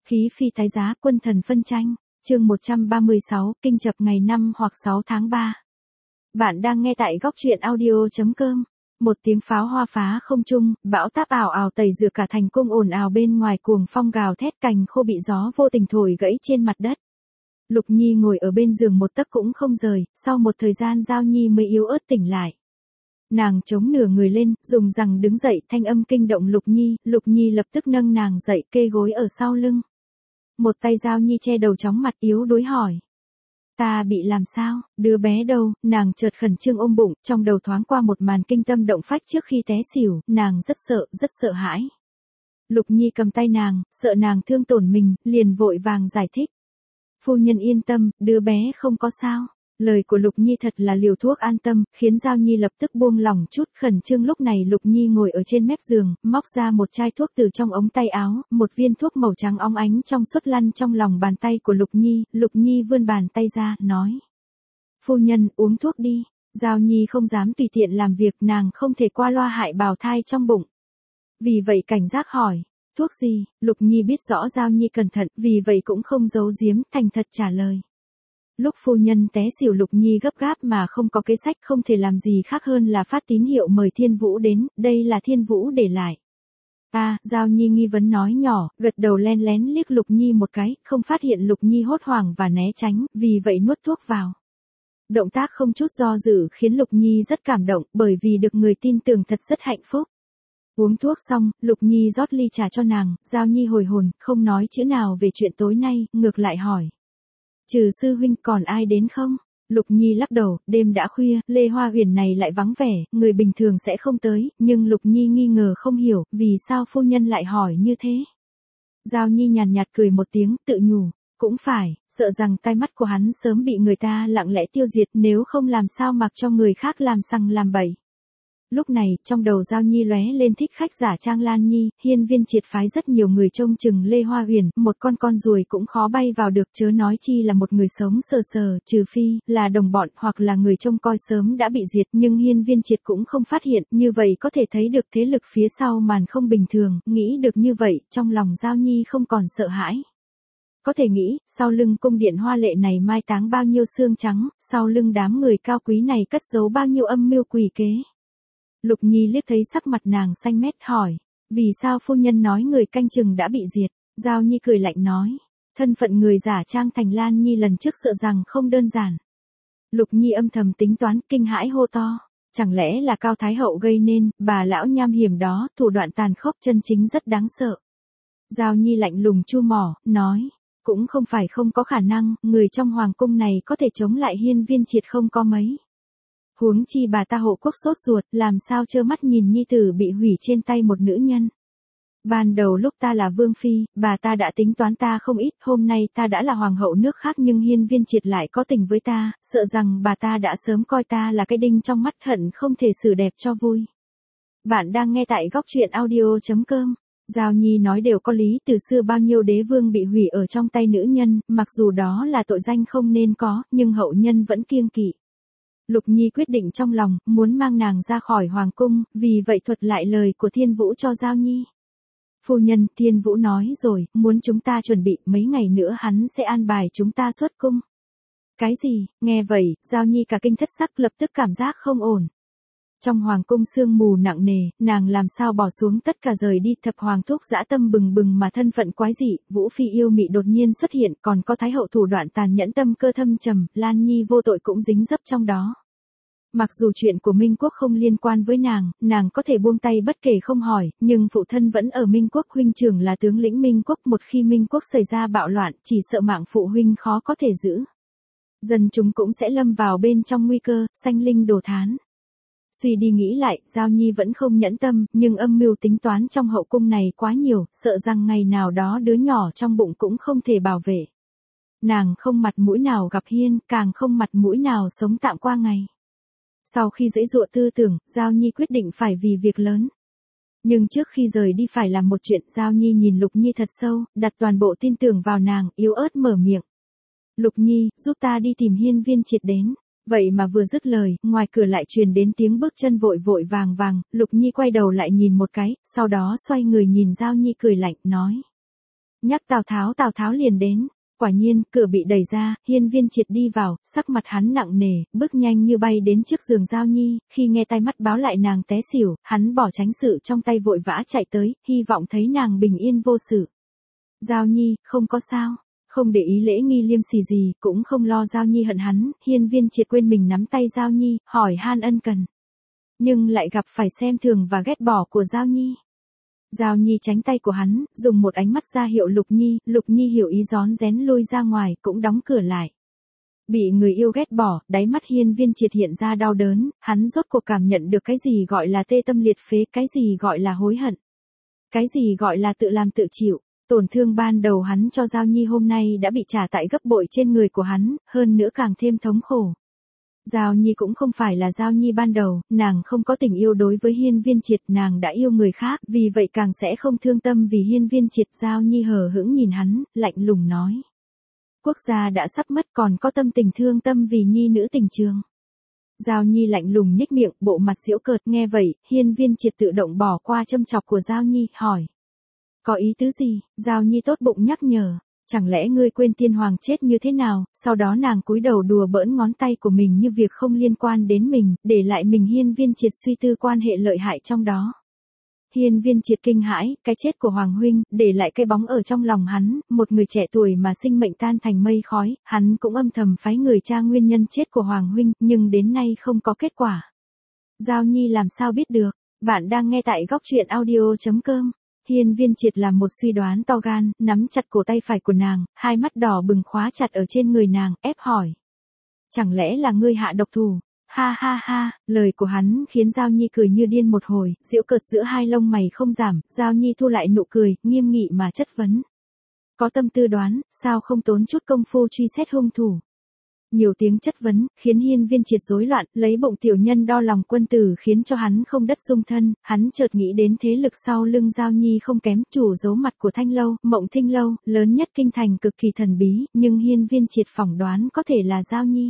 Khí phi tái giá, quân thần phân tranh. Chương 136, kinh chập ngày 5 hoặc 6 tháng 3. Bạn đang nghe tại góc truyện audio.com. Một tiếng pháo hoa phá không trung, bão táp ảo ảo tẩy rửa cả thành cung, ồn ào bên ngoài, cuồng phong gào thét, cành khô bị gió vô tình thổi gãy trên mặt đất. Lục Nhi ngồi ở bên giường một tấc cũng không rời, sau một thời gian Giao Nhi mới yếu ớt tỉnh lại. Nàng chống nửa người lên, dùng rằng đứng dậy, thanh âm kinh động Lục Nhi lập tức nâng nàng dậy, kê gối ở sau lưng. Một tay Giao Nhi che đầu chóng mặt, yếu đuối hỏi. Ta bị làm sao, đứa bé đâu? Nàng chợt khẩn trương ôm bụng, trong đầu thoáng qua một màn kinh tâm động phách trước khi té xỉu, nàng rất sợ hãi. Lục Nhi cầm tay nàng, sợ nàng thương tổn mình, liền vội vàng giải thích. Phu nhân yên tâm, đứa bé không có sao. Lời của Lục Nhi thật là liều thuốc an tâm, khiến Giao Nhi lập tức buông lỏng chút. Khẩn trương lúc này Lục Nhi ngồi ở trên mép giường, móc ra một chai thuốc từ trong ống tay áo, một viên thuốc màu trắng óng ánh trong suốt lăn trong lòng bàn tay của Lục Nhi vươn bàn tay ra, nói. Phu nhân, uống thuốc đi. Giao Nhi không dám tùy tiện làm việc, nàng không thể qua loa hại bào thai trong bụng. Vì vậy cảnh giác hỏi, thuốc gì? Lục Nhi biết rõ Giao Nhi cẩn thận, vì vậy cũng không giấu giếm, thành thật trả lời. Lúc phu nhân té xỉu, Lục Nhi gấp gáp mà không có kế sách, không thể làm gì khác hơn là phát tín hiệu mời Thiên Vũ đến, đây là Thiên Vũ để lại. Giao Nhi nghi vấn nói nhỏ, gật đầu len lén liếc Lục Nhi một cái, không phát hiện Lục Nhi hốt hoảng và né tránh, vì vậy nuốt thuốc vào. Động tác không chút do dự khiến Lục Nhi rất cảm động, bởi vì được người tin tưởng thật rất hạnh phúc. Uống thuốc xong, Lục Nhi rót ly trà cho nàng, Giao Nhi hồi hồn, không nói chữ nào về chuyện tối nay, ngược lại hỏi. Trừ sư huynh còn ai đến không? Lục Nhi lắc đầu, đêm đã khuya, Lê Hoa Huyền này lại vắng vẻ, người bình thường sẽ không tới, nhưng Lục Nhi nghi ngờ không hiểu, vì sao phu nhân lại hỏi như thế. Giao Nhi nhàn nhạt cười một tiếng, tự nhủ, cũng phải, sợ rằng tai mắt của hắn sớm bị người ta lặng lẽ tiêu diệt, nếu không làm sao mặc cho người khác làm sằng làm bậy. Lúc này, trong đầu Giao Nhi lóe lên thích khách giả trang Lan Nhi, hiên viên triệt phái rất nhiều người trông chừng Lê Hoa Huyền, một con ruồi cũng khó bay vào được, chớ nói chi là một người sống sờ, trừ phi là đồng bọn hoặc là người trông coi sớm đã bị diệt, nhưng hiên viên triệt cũng không phát hiện, như vậy có thể thấy được thế lực phía sau màn không bình thường, nghĩ được như vậy, trong lòng Giao Nhi không còn sợ hãi. Có thể nghĩ, sau lưng cung điện hoa lệ này mai táng bao nhiêu xương trắng, sau lưng đám người cao quý này cất giấu bao nhiêu âm mưu quỷ kế. Lục Nhi liếc thấy sắc mặt nàng xanh mét hỏi, vì sao phu nhân nói người canh chừng đã bị diệt? Giao Nhi cười lạnh nói, thân phận người giả trang thành Lan Nhi lần trước sợ rằng không đơn giản. Lục Nhi âm thầm tính toán, kinh hãi hô to, chẳng lẽ là Cao Thái Hậu gây nên, bà lão nham hiểm đó, thủ đoạn tàn khốc chân chính rất đáng sợ. Giao Nhi lạnh lùng chu mỏ, nói, cũng không phải không có khả năng, người trong hoàng cung này có thể chống lại hiên viên triệt không có mấy. Huống chi bà ta hộ quốc sốt ruột, làm sao trơ mắt nhìn nhi tử bị hủy trên tay một nữ nhân. Ban đầu lúc ta là vương phi, bà ta đã tính toán ta không ít, hôm nay ta đã là hoàng hậu nước khác nhưng hiên viên triệt lại có tình với ta, sợ rằng bà ta đã sớm coi ta là cái đinh trong mắt, hận không thể xử đẹp cho vui. Bạn đang nghe tại góc truyện audio.com. Giao Nhi nói đều có lý, từ xưa bao nhiêu đế vương bị hủy ở trong tay nữ nhân, mặc dù đó là tội danh không nên có, nhưng hậu nhân vẫn kiêng kỵ. Lục Nhi quyết định trong lòng, muốn mang nàng ra khỏi hoàng cung, vì vậy thuật lại lời của Thiên Vũ cho Giao Nhi. Phu nhân, Thiên Vũ nói rồi, muốn chúng ta chuẩn bị, mấy ngày nữa hắn sẽ an bài chúng ta xuất cung. Cái gì? Nghe vậy, Giao Nhi cả kinh thất sắc, lập tức cảm giác không ổn. Trong hoàng cung sương mù nặng nề, nàng làm sao bỏ xuống tất cả rời đi, thập hoàng thúc dã tâm bừng bừng mà thân phận quái dị, Vũ Phi yêu mị đột nhiên xuất hiện, còn có Thái Hậu thủ đoạn tàn nhẫn tâm cơ thâm trầm, Lan Nhi vô tội cũng dính dấp trong đó. Mặc dù chuyện của Minh Quốc không liên quan với nàng có thể buông tay bất kể không hỏi, nhưng phụ thân vẫn ở Minh Quốc, huynh trưởng là tướng lĩnh Minh Quốc, một khi Minh Quốc xảy ra bạo loạn, chỉ sợ mạng phụ huynh khó có thể giữ. Dân chúng cũng sẽ lâm vào bên trong nguy cơ, sanh linh đổ thán. Suy đi nghĩ lại, Giao Nhi vẫn không nhẫn tâm, nhưng âm mưu tính toán trong hậu cung này quá nhiều, sợ rằng ngày nào đó đứa nhỏ trong bụng cũng không thể bảo vệ. Nàng không mặt mũi nào gặp hiên, càng không mặt mũi nào sống tạm qua ngày. Sau khi giãy giụa tư tưởng, Giao Nhi quyết định phải vì việc lớn. Nhưng trước khi rời đi phải làm một chuyện, Giao Nhi nhìn Lục Nhi thật sâu, đặt toàn bộ tin tưởng vào nàng, yếu ớt mở miệng. Lục Nhi, giúp ta đi tìm hiên viên triệt đến. Vậy mà vừa dứt lời, ngoài cửa lại truyền đến tiếng bước chân vội vàng, Lục Nhi quay đầu lại nhìn một cái, sau đó xoay người nhìn Giao Nhi cười lạnh, nói. Nhắc Tào Tháo liền đến. Quả nhiên, cửa bị đẩy ra, Hiên Viên Triệt đi vào, sắc mặt hắn nặng nề, bước nhanh như bay đến trước giường Giao Nhi, khi nghe tai mắt báo lại nàng té xỉu, hắn bỏ tránh sự trong tay vội vã chạy tới, hy vọng thấy nàng bình yên vô sự. Giao Nhi, không có sao. Không để ý lễ nghi liêm sỉ gì, cũng không lo Giao Nhi hận hắn, Hiên Viên Triệt quên mình nắm tay Giao Nhi, hỏi han ân cần. Nhưng lại gặp phải xem thường và ghét bỏ của Giao Nhi. Giao Nhi tránh tay của hắn, dùng một ánh mắt ra hiệu Lục Nhi hiểu ý rón rén lui ra ngoài, cũng đóng cửa lại. Bị người yêu ghét bỏ, đáy mắt Hiên Viên Triệt hiện ra đau đớn, hắn rốt cuộc cảm nhận được cái gì gọi là tê tâm liệt phế, cái gì gọi là hối hận. Cái gì gọi là tự làm tự chịu. Tổn thương ban đầu hắn cho Giao Nhi hôm nay đã bị trả tại gấp bội trên người của hắn, hơn nữa càng thêm thống khổ. Giao Nhi cũng không phải là Giao Nhi ban đầu, nàng không có tình yêu đối với Hiên Viên Triệt, nàng đã yêu người khác, vì vậy càng sẽ không thương tâm vì Hiên Viên Triệt. Giao Nhi hờ hững nhìn hắn, lạnh lùng nói. Quốc gia đã sắp mất còn có tâm tình thương tâm vì nhi nữ tình trường. Giao Nhi lạnh lùng nhếch miệng, bộ mặt giễu cợt, nghe vậy, Hiên Viên Triệt tự động bỏ qua châm chọc của Giao Nhi, hỏi. Có ý tứ gì? Giao Nhi tốt bụng nhắc nhở. Chẳng lẽ ngươi quên tiên hoàng chết như thế nào? Sau đó nàng cúi đầu đùa bỡn ngón tay của mình như việc không liên quan đến mình, để lại mình. Hiên Viên Triệt suy tư quan hệ lợi hại trong đó. Hiên Viên Triệt kinh hãi, cái chết của Hoàng huynh, để lại cái bóng ở trong lòng hắn, một người trẻ tuổi mà sinh mệnh tan thành mây khói, hắn cũng âm thầm phái người tra nguyên nhân chết của Hoàng huynh, nhưng đến nay không có kết quả. Giao Nhi làm sao biết được? Bạn đang nghe tại góc truyện audio.com. Hiên Viên Triệt làm một suy đoán to gan, nắm chặt cổ tay phải của nàng, hai mắt đỏ bừng khóa chặt ở trên người nàng, ép hỏi. Chẳng lẽ là ngươi hạ độc thủ? Ha ha ha, lời của hắn khiến Giao Nhi cười như điên một hồi, giễu cợt giữa hai lông mày không giảm, Giao Nhi thu lại nụ cười, nghiêm nghị mà chất vấn. Có tâm tư đoán, sao không tốn chút công phu truy xét hung thủ? Nhiều tiếng chất vấn, khiến Hiên Viên Triệt rối loạn, lấy bụng tiểu nhân đo lòng quân tử khiến cho hắn không đất dung thân, hắn chợt nghĩ đến thế lực sau lưng Giao Nhi không kém, chủ giấu mặt của Thanh Lâu, Mộng Thinh Lâu, lớn nhất kinh thành cực kỳ thần bí, nhưng Hiên Viên Triệt phỏng đoán có thể là Giao Nhi.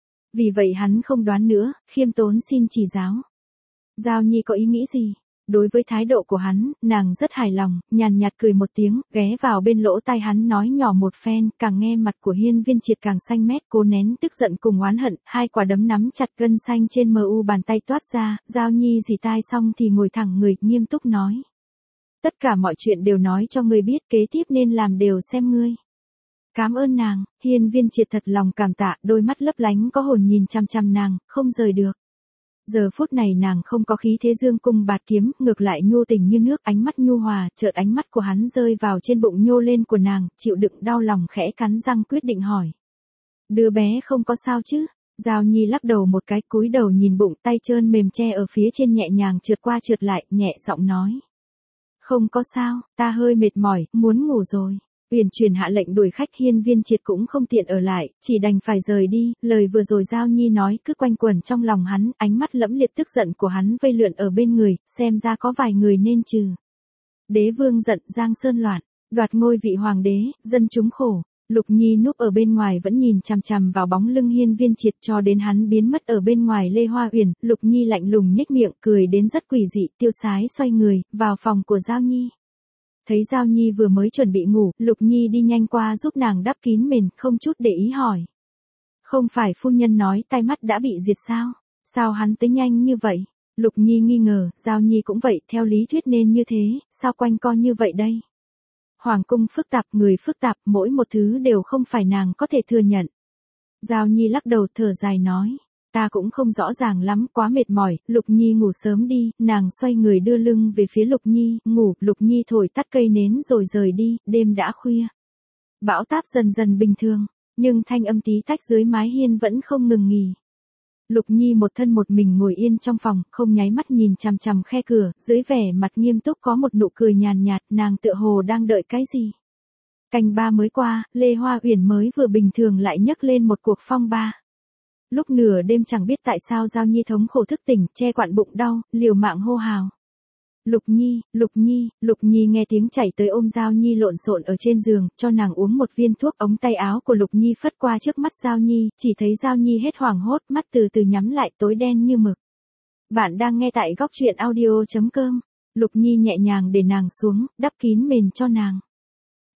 Vì vậy hắn không đoán nữa, khiêm tốn xin chỉ giáo. Giao Nhi có ý nghĩ gì? Đối với thái độ của hắn, nàng rất hài lòng, nhàn nhạt cười một tiếng, ghé vào bên lỗ tai hắn nói nhỏ một phen, càng nghe mặt của Hiên Viên Triệt càng xanh mét, cố nén tức giận cùng oán hận, hai quả đấm nắm chặt gân xanh trên mu bàn tay toát ra, Giao Nhi dì tai xong thì ngồi thẳng người, nghiêm túc nói. Tất cả mọi chuyện đều nói cho ngươi biết, kế tiếp nên làm đều xem ngươi. Cảm ơn nàng. Hiên Viên Triệt thật lòng cảm tạ, đôi mắt lấp lánh có hồn nhìn chăm chăm nàng, không rời được. Giờ phút này nàng không có khí thế dương cung bạt kiếm, ngược lại nhu tình như nước, ánh mắt nhu hòa, chợt ánh mắt của hắn rơi vào trên bụng nhô lên của nàng, chịu đựng đau lòng khẽ cắn răng quyết định hỏi. Đứa bé không có sao chứ? Giao Nhi lắc đầu một cái, cúi đầu nhìn bụng, tay trơn mềm che ở phía trên nhẹ nhàng trượt qua trượt lại, nhẹ giọng nói. Không có sao, ta hơi mệt mỏi, muốn ngủ rồi. Uyển Chuyển hạ lệnh đuổi khách. Hiên Viên Triệt cũng không tiện ở lại, chỉ đành phải rời đi, lời vừa rồi Giao Nhi nói cứ quanh quẩn trong lòng hắn, ánh mắt lẫm liệt tức giận của hắn vây lượn ở bên người, xem ra có vài người nên trừ. Đế vương giận, Giang Sơn loạn, đoạt ngôi vị hoàng đế, dân chúng khổ. Lục Nhi núp ở bên ngoài vẫn nhìn chằm chằm vào bóng lưng Hiên Viên Triệt cho đến hắn biến mất ở bên ngoài Lê Hoa Uyển, Lục Nhi lạnh lùng nhếch miệng, cười đến rất quỷ dị, tiêu sái xoay người, vào phòng của Giao Nhi. Thấy Giao Nhi vừa mới chuẩn bị ngủ, Lục Nhi đi nhanh qua giúp nàng đắp kín mền, không chút để ý hỏi. Không phải phu nhân nói tai mắt đã bị diệt sao? Sao hắn tới nhanh như vậy? Lục Nhi nghi ngờ, Giao Nhi cũng vậy, theo lý thuyết nên như thế, sao quanh co như vậy đây? Hoàng cung phức tạp, người phức tạp, mỗi một thứ đều không phải nàng có thể thừa nhận. Giao Nhi lắc đầu thở dài nói. Ta cũng không rõ ràng lắm, quá mệt mỏi. Lục Nhi ngủ sớm đi. Nàng xoay người đưa lưng về phía Lục Nhi, ngủ. Lục Nhi thổi tắt cây nến rồi rời đi, đêm đã khuya. Bão táp dần dần bình thường, nhưng thanh âm tí tách dưới mái hiên vẫn không ngừng nghỉ. Lục Nhi một thân một mình ngồi yên trong phòng, không nháy mắt nhìn chằm chằm khe cửa, dưới vẻ mặt nghiêm túc có một nụ cười nhàn nhạt, nàng tựa hồ đang đợi cái gì. Canh ba mới qua, Lê Hoa Uyển mới vừa bình thường lại nhấc lên một cuộc phong ba. Lúc nửa đêm chẳng biết tại sao Giao Nhi thống khổ thức tỉnh, che quặn bụng đau, liều mạng hô hào. Lục Nhi, Lục Nhi. Lục Nhi nghe tiếng chảy tới ôm Giao Nhi lộn xộn ở trên giường, cho nàng uống một viên thuốc. Ống tay áo của Lục Nhi phất qua trước mắt Giao Nhi, chỉ thấy Giao Nhi hết hoảng hốt, mắt từ từ nhắm lại, tối đen như mực. Bạn đang nghe tại góc truyện audio.com. Lục Nhi nhẹ nhàng để nàng xuống, đắp kín mền cho nàng.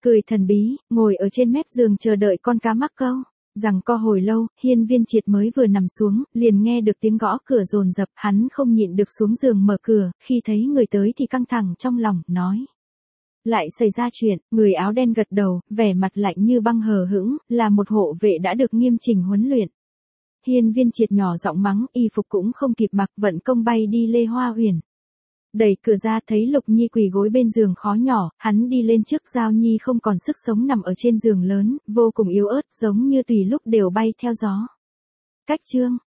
cười thần bí, ngồi ở trên mép giường chờ đợi con cá mắc câu. Rằng co hồi lâu, Hiên Viên Triệt mới vừa nằm xuống, liền nghe được tiếng gõ cửa dồn dập, hắn không nhịn được xuống giường mở cửa, khi thấy người tới thì căng thẳng trong lòng, nói. Lại xảy ra chuyện, người áo đen gật đầu, vẻ mặt lạnh như băng hờ hững, là một hộ vệ đã được nghiêm chỉnh huấn luyện. Hiên Viên Triệt nhỏ giọng mắng, y phục cũng không kịp mặc, vận công bay đi Lê Hoa Huyền. Đẩy cửa ra thấy Lục Nhi quỳ gối bên giường khó nhỏ, hắn đi lên trước. Giao Nhi không còn sức sống nằm ở trên giường lớn, vô cùng yếu ớt, giống như tùy lúc đều bay theo gió. Cách chương